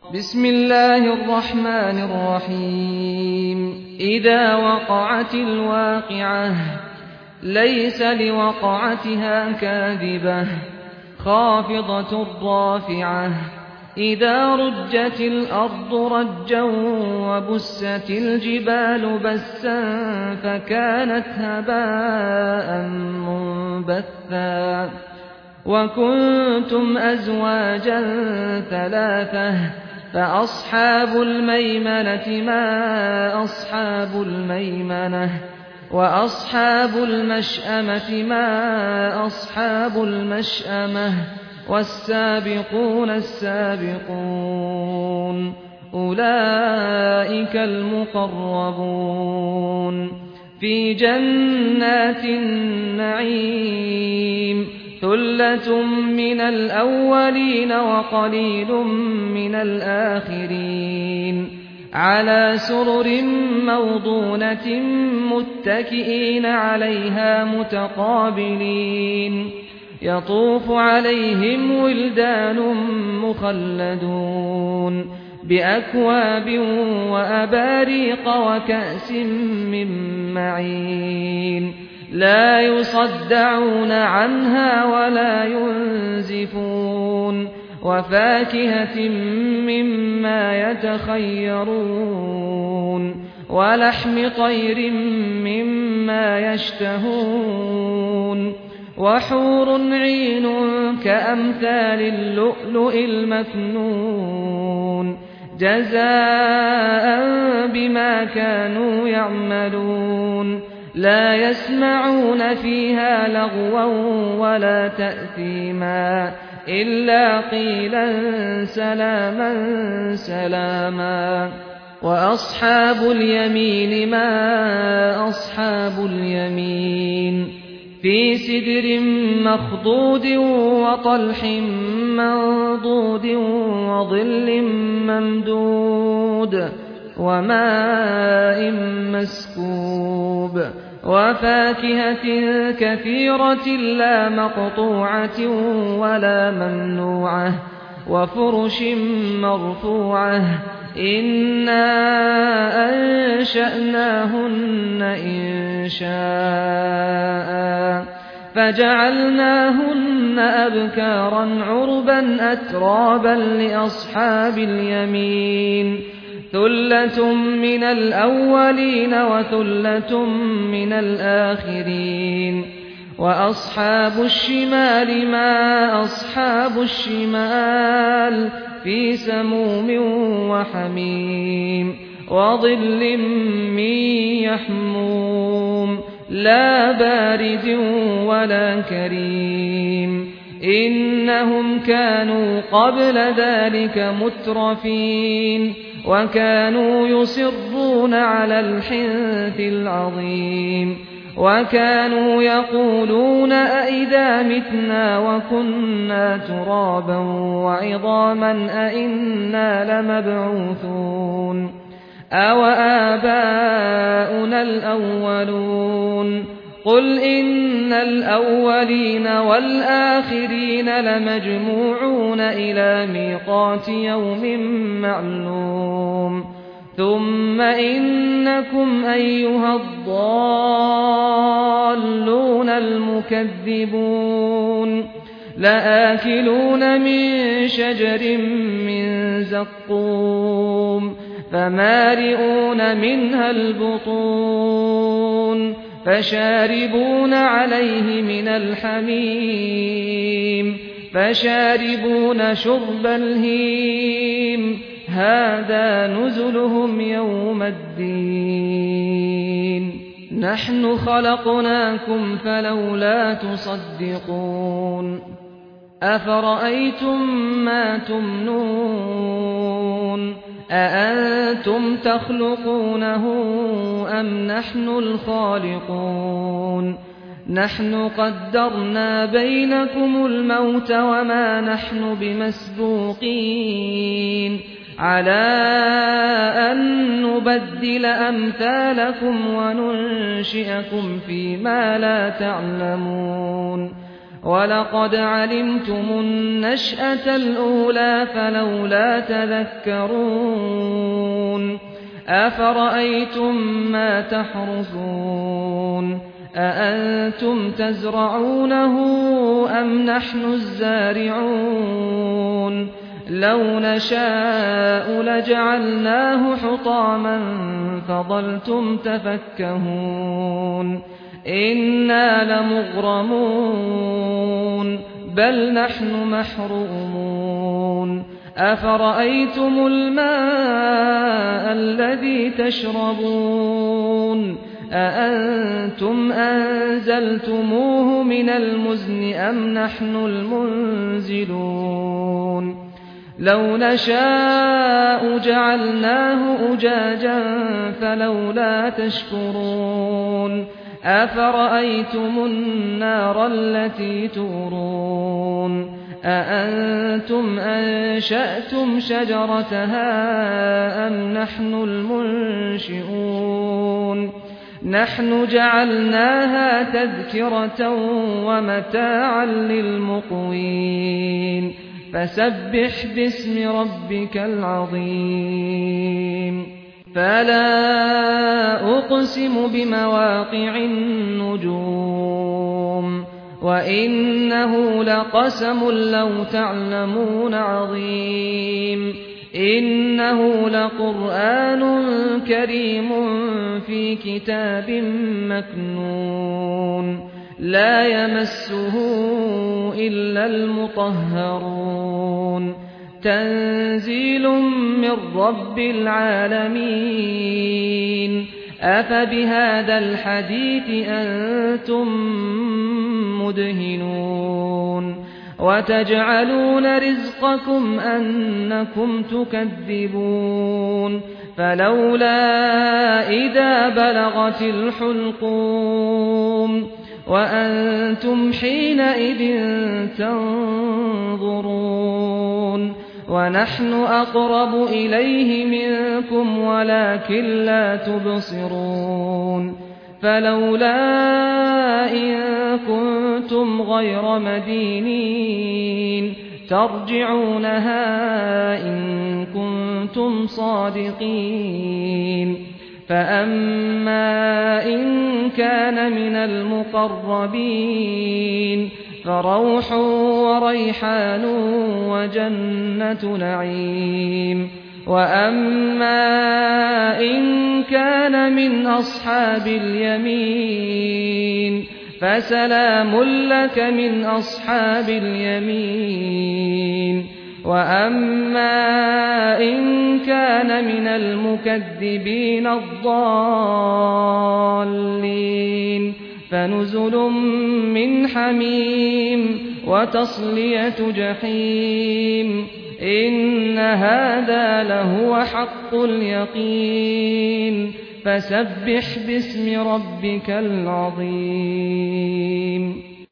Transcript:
بسم الله الرحمن الرحيم إذا وقعت الواقعة ليس لوقعتها كاذبة خافضة رافعة إذا رجت الأرض رجا وبست الجبال بسا فكانت هباء منبثا وكنتم أزواجا ثلاثة فأصحاب الميمنة ما أصحاب الميمنة وأصحاب المشأمة ما أصحاب المشأمة والسابقون السابقون أولئك المقربون في جنات النعيم ثلة من الأولين وقليل من الآخرين على سرر موضونة متكئين عليها متقابلين يطوف عليهم ولدان مخلدون بأكواب وأباريق وكأس من معين لا يصدعون عنها ولا ينزفون وفاكهة مما يتخيرون ولحم طير مما يشتهون وحور عين كأمثال اللؤلؤ المكنون جزاء بما كانوا يعملون لا يسمعون فيها لغوا ولا تأثيما إلا قيلا سلاما سلاما وأصحاب اليمين ما أصحاب اليمين في سدر مخضود وطلح منضود وظل ممدود وماء مسكوب وفاكهة كثيرة لا مقطوعة ولا ممنوعة وفرش مرفوعة إنا أنشأناهن إنشاء فجعلناهن أبكارا عربا أترابا لأصحاب اليمين ثلة من الأولين وثلة من الآخرين وأصحاب الشمال ما أصحاب الشمال في سموم وحميم وظل من يحموم لا بارد ولا كريم إنهم كانوا قبل ذلك مترفين وكانوا يصرون على الحنث العظيم وكانوا يقولون أئذا متنا وكنا ترابا وعظاما أئنا لمبعوثون أو آباؤنا الأولون قل إن الأولين والآخرين لمجموعون إلى ميقات يوم معلوم ثم إنكم أيها الضالون المكذبون لآكلون من شجر من زقوم فمالئون منها البطون فشاربون عليه من الحميم فشاربون شرب الهيم هذا نزلهم يوم الدين نحن خلقناكم فلولا تصدقون أفرأيتم ما تمنون أأنتم تخلقونه أم نحن الخالقون نحن قدرنا بينكم الموت وما نحن بمسبوقين على أن نبدل أمثالكم وننشئكم فيما لا تعلمون ولقد علمتم النشأة الأولى فلولا تذكرون أفرأيتم ما تحرثون أأنتم تزرعونه أم نحن الزارعون لو نشاء لجعلناه حطاما فظلتم تفكهون إنا لمغرمون بل نحن محرومون أفرأيتم الماء الذي تشربون أأنتم أنزلتموه من المزن أم نحن المنزلون لو نشاء جعلناه أجاجا فلولا تشكرون أفرأيتم النار التي تورون أأنتم أنشأتم شجرتها أم نحن المنشئون نحن جعلناها تذكرة ومتاعا للمقوين فسبح باسم ربك العظيم فلا أقسم بمواقع النجوم وإنه لقسم لو تعلمون عظيم إنه لقرآن كريم في كتاب مكنون لا يمسه إلا المطهرون تنزيل من رب العالمين أفبهذا الحديث أنتم مدهنون وتجعلون رزقكم أنكم تكذبون فلولا إذا بلغت الحلقوم وأنتم حينئذ تنظرون ونحن أقرب إليه منكم ولكن لا تبصرون فلولا إن كنتم غير مدينين ترجعونها إن كنتم صادقين فأما إن كان من المقربين فروح وريحان وجنة نعيم وأما إن كان من أصحاب اليمين فسلام لك من أصحاب اليمين وأما إن كان من المكذبين الضالين فنزل من حميم وتصلية جحيم إن هذا لهو حق اليقين فسبح باسم ربك العظيم